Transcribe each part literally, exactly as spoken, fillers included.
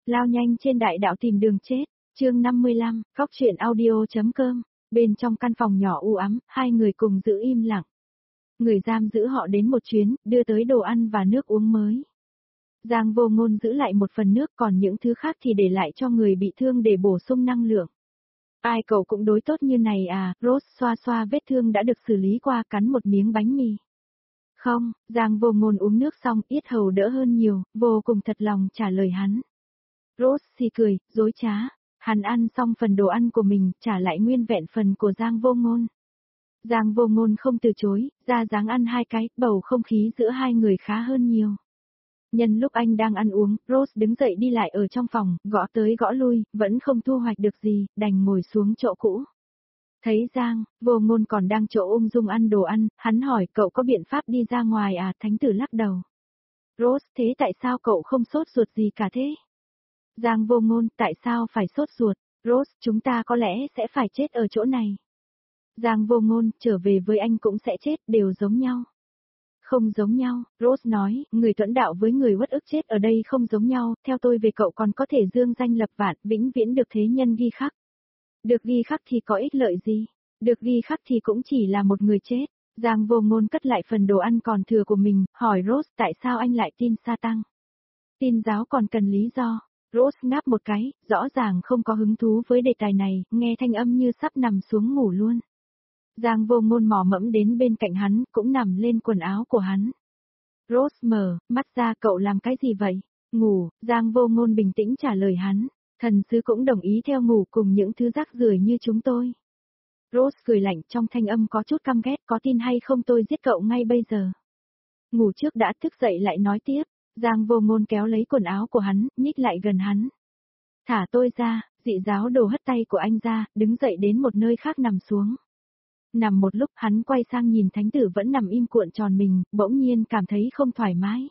Lao nhanh trên đại đạo tìm đường chết, chương năm mươi lăm, Cóc truyện audio.com, bên trong căn phòng nhỏ u ám, hai người cùng giữ im lặng. Người giam giữ họ đến một chuyến, đưa tới đồ ăn và nước uống mới. Giang Vô Ngôn giữ lại một phần nước, còn những thứ khác thì để lại cho người bị thương để bổ sung năng lượng. Ai cậu cũng đối tốt như này à? Rose xoa xoa vết thương đã được xử lý qua, cắn một miếng bánh mì. Không, Giang Vô Ngôn uống nước xong, yết hầu đỡ hơn nhiều, vô cùng thật lòng trả lời hắn. Rose xì cười, dối trá. Hắn ăn xong phần đồ ăn của mình, trả lại nguyên vẹn phần của Giang Vô Ngôn. Giang Vô Ngôn không từ chối, ra dáng ăn hai cái, bầu không khí giữa hai người khá hơn nhiều. Nhân lúc anh đang ăn uống, Rose đứng dậy đi lại ở trong phòng, gõ tới gõ lui, vẫn không thu hoạch được gì, đành ngồi xuống chỗ cũ. Thấy Giang Vô Ngôn còn đang chỗ ung dung ăn đồ ăn, hắn hỏi cậu có biện pháp đi ra ngoài à? Thánh tử lắc đầu. Rose, thế tại sao cậu không sốt ruột gì cả thế? Giang Vô Ngôn, tại sao phải sốt ruột? Rose, chúng ta có lẽ sẽ phải chết ở chỗ này. Giang Vô Ngôn, trở về với anh cũng sẽ chết, đều giống nhau. Không giống nhau, Rose nói, người tuẫn đạo với người uất ức chết ở đây không giống nhau, theo tôi về cậu còn có thể dương danh lập vạn, vĩnh viễn được thế nhân ghi khắc. Được ghi khắc thì có ích lợi gì? Được ghi khắc thì cũng chỉ là một người chết. Giang Vô Ngôn cất lại phần đồ ăn còn thừa của mình, hỏi Rose tại sao anh lại tin Satan? Tin giáo còn cần lý do. Rose ngáp một cái, rõ ràng không có hứng thú với đề tài này, nghe thanh âm như sắp nằm xuống ngủ luôn. Giang Vô Ngôn mò mẫm đến bên cạnh hắn, cũng nằm lên quần áo của hắn. Rose mở mắt ra, cậu làm cái gì vậy? Ngủ, Giang Vô Ngôn bình tĩnh trả lời hắn. Thần sứ cũng đồng ý theo ngủ cùng những thứ rác rưởi như chúng tôi. Rose cười lạnh, trong thanh âm có chút căm ghét, có tin hay không tôi giết cậu ngay bây giờ. Ngủ trước đã, thức dậy lại nói tiếp. Giang Vô Ngôn kéo lấy quần áo của hắn, nhích lại gần hắn. Thả tôi ra, dị giáo đồ hất tay của anh ra, đứng dậy đến một nơi khác nằm xuống. Nằm một lúc hắn quay sang nhìn thánh tử vẫn nằm im cuộn tròn mình, bỗng nhiên cảm thấy không thoải mái.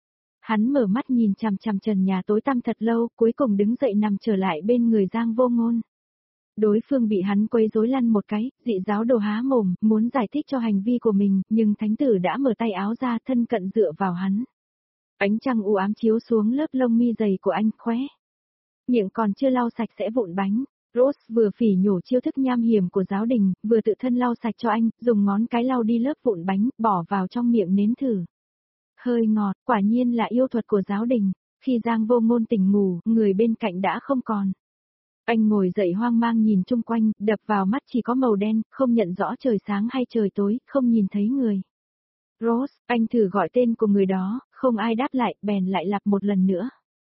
Hắn mở mắt nhìn chằm chằm trần nhà tối tăm thật lâu, cuối cùng đứng dậy nằm trở lại bên người Giang Vô Ngôn. Đối phương bị hắn quấy rối lăn một cái, dị giáo đồ há mồm, muốn giải thích cho hành vi của mình, nhưng thánh tử đã mở tay áo ra thân cận dựa vào hắn. Ánh trăng u ám chiếu xuống lớp lông mi dày của anh, khóe. Miệng còn chưa lau sạch sẽ vụn bánh. Rose vừa phỉ nhổ chiêu thức nham hiểm của giáo đình, vừa tự thân lau sạch cho anh, dùng ngón cái lau đi lớp vụn bánh, bỏ vào trong miệng nếm thử. Hơi ngọt, quả nhiên là yêu thuật của giáo đình. Khi Giang Vô Ngôn tỉnh ngủ, người bên cạnh đã không còn. Anh ngồi dậy hoang mang nhìn chung quanh, đập vào mắt chỉ có màu đen, không nhận rõ trời sáng hay trời tối, không nhìn thấy người. Rose, anh thử gọi tên của người đó, không ai đáp lại, bèn lại lặp một lần nữa.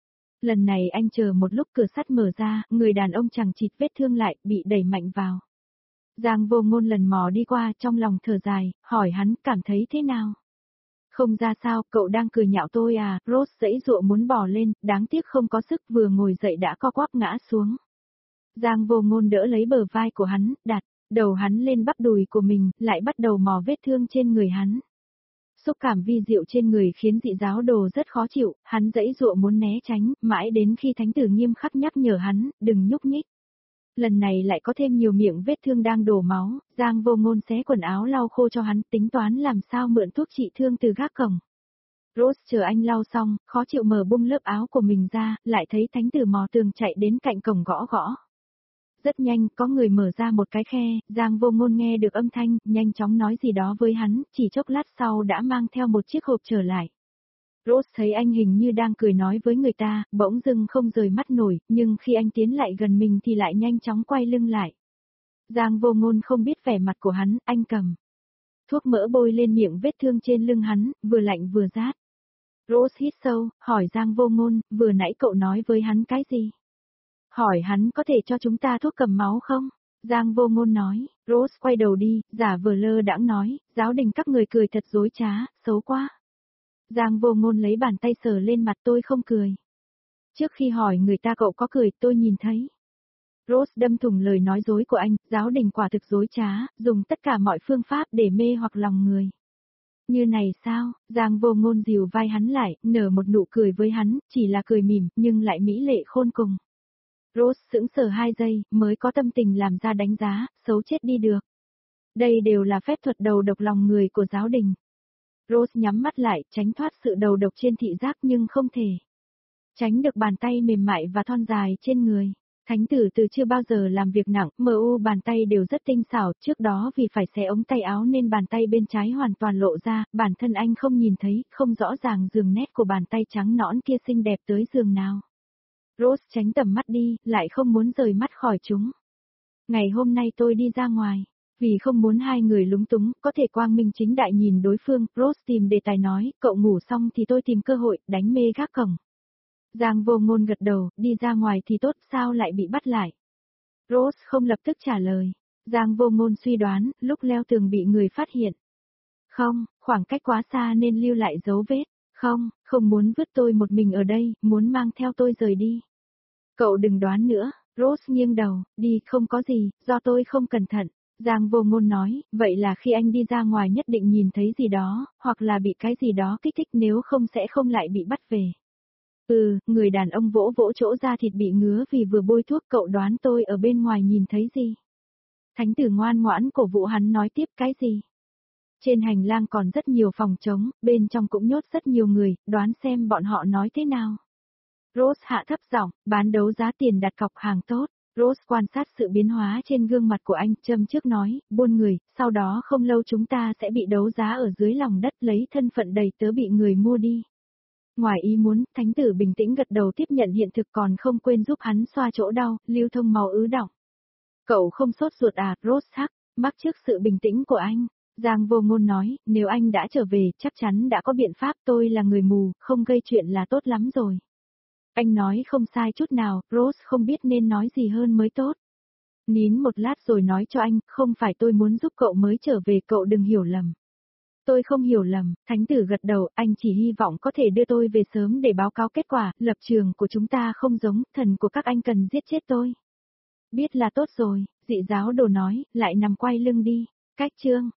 Lần này anh chờ một lúc cửa sắt mở ra, người đàn ông chằng chịt vết thương lại, bị đẩy mạnh vào. Giang Vô Ngôn lần mò đi qua, trong lòng thở dài, hỏi hắn, cảm thấy thế nào? Không ra sao, cậu đang cười nhạo tôi à? Rose giãy giụa muốn bò lên, đáng tiếc không có sức, vừa ngồi dậy đã co quắp ngã xuống. Giang Vô Ngôn đỡ lấy bờ vai của hắn, đặt đầu hắn lên bắp đùi của mình, lại bắt đầu mò vết thương trên người hắn. Xúc cảm vi diệu trên người khiến dị giáo đồ rất khó chịu, hắn giãy giụa muốn né tránh, mãi đến khi thánh tử nghiêm khắc nhắc nhở hắn, đừng nhúc nhích. Lần này lại có thêm nhiều miệng vết thương đang đổ máu, Giang Vô Ngôn xé quần áo lau khô cho hắn, tính toán làm sao mượn thuốc trị thương từ gác cổng. Rose chờ anh lau xong, khó chịu mở bung lớp áo của mình ra, lại thấy thánh tử mò tường chạy đến cạnh cổng gõ gõ. Rất nhanh, có người mở ra một cái khe, Giang Vô Ngôn nghe được âm thanh, nhanh chóng nói gì đó với hắn, chỉ chốc lát sau đã mang theo một chiếc hộp trở lại. Rose thấy anh hình như đang cười nói với người ta, bỗng dưng không rời mắt nổi, nhưng khi anh tiến lại gần mình thì lại nhanh chóng quay lưng lại. Giang Vô Ngôn không biết vẻ mặt của hắn, anh cầm thuốc mỡ bôi lên miệng vết thương trên lưng hắn, vừa lạnh vừa rát. Rose hít sâu, hỏi Giang Vô Ngôn, vừa nãy cậu nói với hắn cái gì? Hỏi hắn có thể cho chúng ta thuốc cầm máu không? Giang Vô Ngôn nói. Rose quay đầu đi, giả vờ lơ đãng nói, giáo đình các người cười thật dối trá, xấu quá. Giang Vô Ngôn lấy bàn tay sờ lên mặt, tôi không cười. Trước khi hỏi người ta cậu có cười, tôi nhìn thấy. Rose đâm thủng lời nói dối của anh, giáo đình quả thực dối trá, dùng tất cả mọi phương pháp để mê hoặc lòng người. Như này sao? Giang Vô Ngôn dìu vai hắn lại, nở một nụ cười với hắn, chỉ là cười mỉm, nhưng lại mỹ lệ khôn cùng. Rose sững sờ hai giây, mới có tâm tình làm ra đánh giá, xấu chết đi được. Đây đều là phép thuật đầu độc lòng người của giáo đình. Rose nhắm mắt lại, tránh thoát sự đầu độc trên thị giác nhưng không thể. tránh được bàn tay mềm mại và thon dài trên người. Thánh tử từ chưa bao giờ làm việc nặng, mờ u bàn tay đều rất tinh xảo, trước đó vì phải xé ống tay áo nên bàn tay bên trái hoàn toàn lộ ra, bản thân anh không nhìn thấy, không rõ ràng đường nét của bàn tay trắng nõn kia xinh đẹp tới giường nào. Rose tránh tầm mắt đi, lại không muốn rời mắt khỏi chúng. Ngày hôm nay tôi đi ra ngoài, vì không muốn hai người lúng túng, có thể quang minh chính đại nhìn đối phương, Rose tìm đề tài nói, cậu ngủ xong thì tôi tìm cơ hội, đánh mê gác cổng. Giang Vô Ngôn gật đầu, đi ra ngoài thì tốt, sao lại bị bắt lại? Rose không lập tức trả lời. Giang Vô Ngôn suy đoán, lúc leo tường bị người phát hiện. Không, khoảng cách quá xa nên lưu lại dấu vết. Không, không muốn vứt tôi một mình ở đây, muốn mang theo tôi rời đi. Cậu đừng đoán nữa, Rose nghiêng đầu, đi, không có gì, do tôi không cẩn thận. Giang Vô Ngôn nói, vậy là khi anh đi ra ngoài nhất định nhìn thấy gì đó, hoặc là bị cái gì đó kích thích, nếu không sẽ không lại bị bắt về. Ừ, người đàn ông vỗ vỗ chỗ da thịt bị ngứa vì vừa bôi thuốc, cậu đoán tôi ở bên ngoài nhìn thấy gì? Thánh tử ngoan ngoãn cổ vũ hắn nói tiếp, cái gì? Trên hành lang còn rất nhiều phòng trống, bên trong cũng nhốt rất nhiều người, đoán xem bọn họ nói thế nào. Rose hạ thấp giọng, bán đấu giá tiền đặt cọc hàng tốt. Rose quan sát sự biến hóa trên gương mặt của anh, châm trước nói, buôn người, sau đó không lâu chúng ta sẽ bị đấu giá ở dưới lòng đất, lấy thân phận đầy tớ bị người mua đi. Ngoài ý muốn, thánh tử bình tĩnh gật đầu tiếp nhận hiện thực, còn không quên giúp hắn xoa chỗ đau, lưu thông máu ứ đọng. Cậu không sốt ruột à? Rose thắc mắc trước sự bình tĩnh của anh. Giang Vô Ngôn nói, nếu anh đã trở về, chắc chắn đã có biện pháp, tôi là người mù, không gây chuyện là tốt lắm rồi. Anh nói không sai chút nào, Rose không biết nên nói gì hơn mới tốt. Nín một lát rồi nói cho anh, không phải tôi muốn giúp cậu mới trở về, cậu đừng hiểu lầm. Tôi không hiểu lầm, thánh tử gật đầu, anh chỉ hy vọng có thể đưa tôi về sớm để báo cáo kết quả, lập trường của chúng ta không giống, thần của các anh cần giết chết tôi. Biết là tốt rồi, dị giáo đồ nói, lại nằm quay lưng đi, cách chương.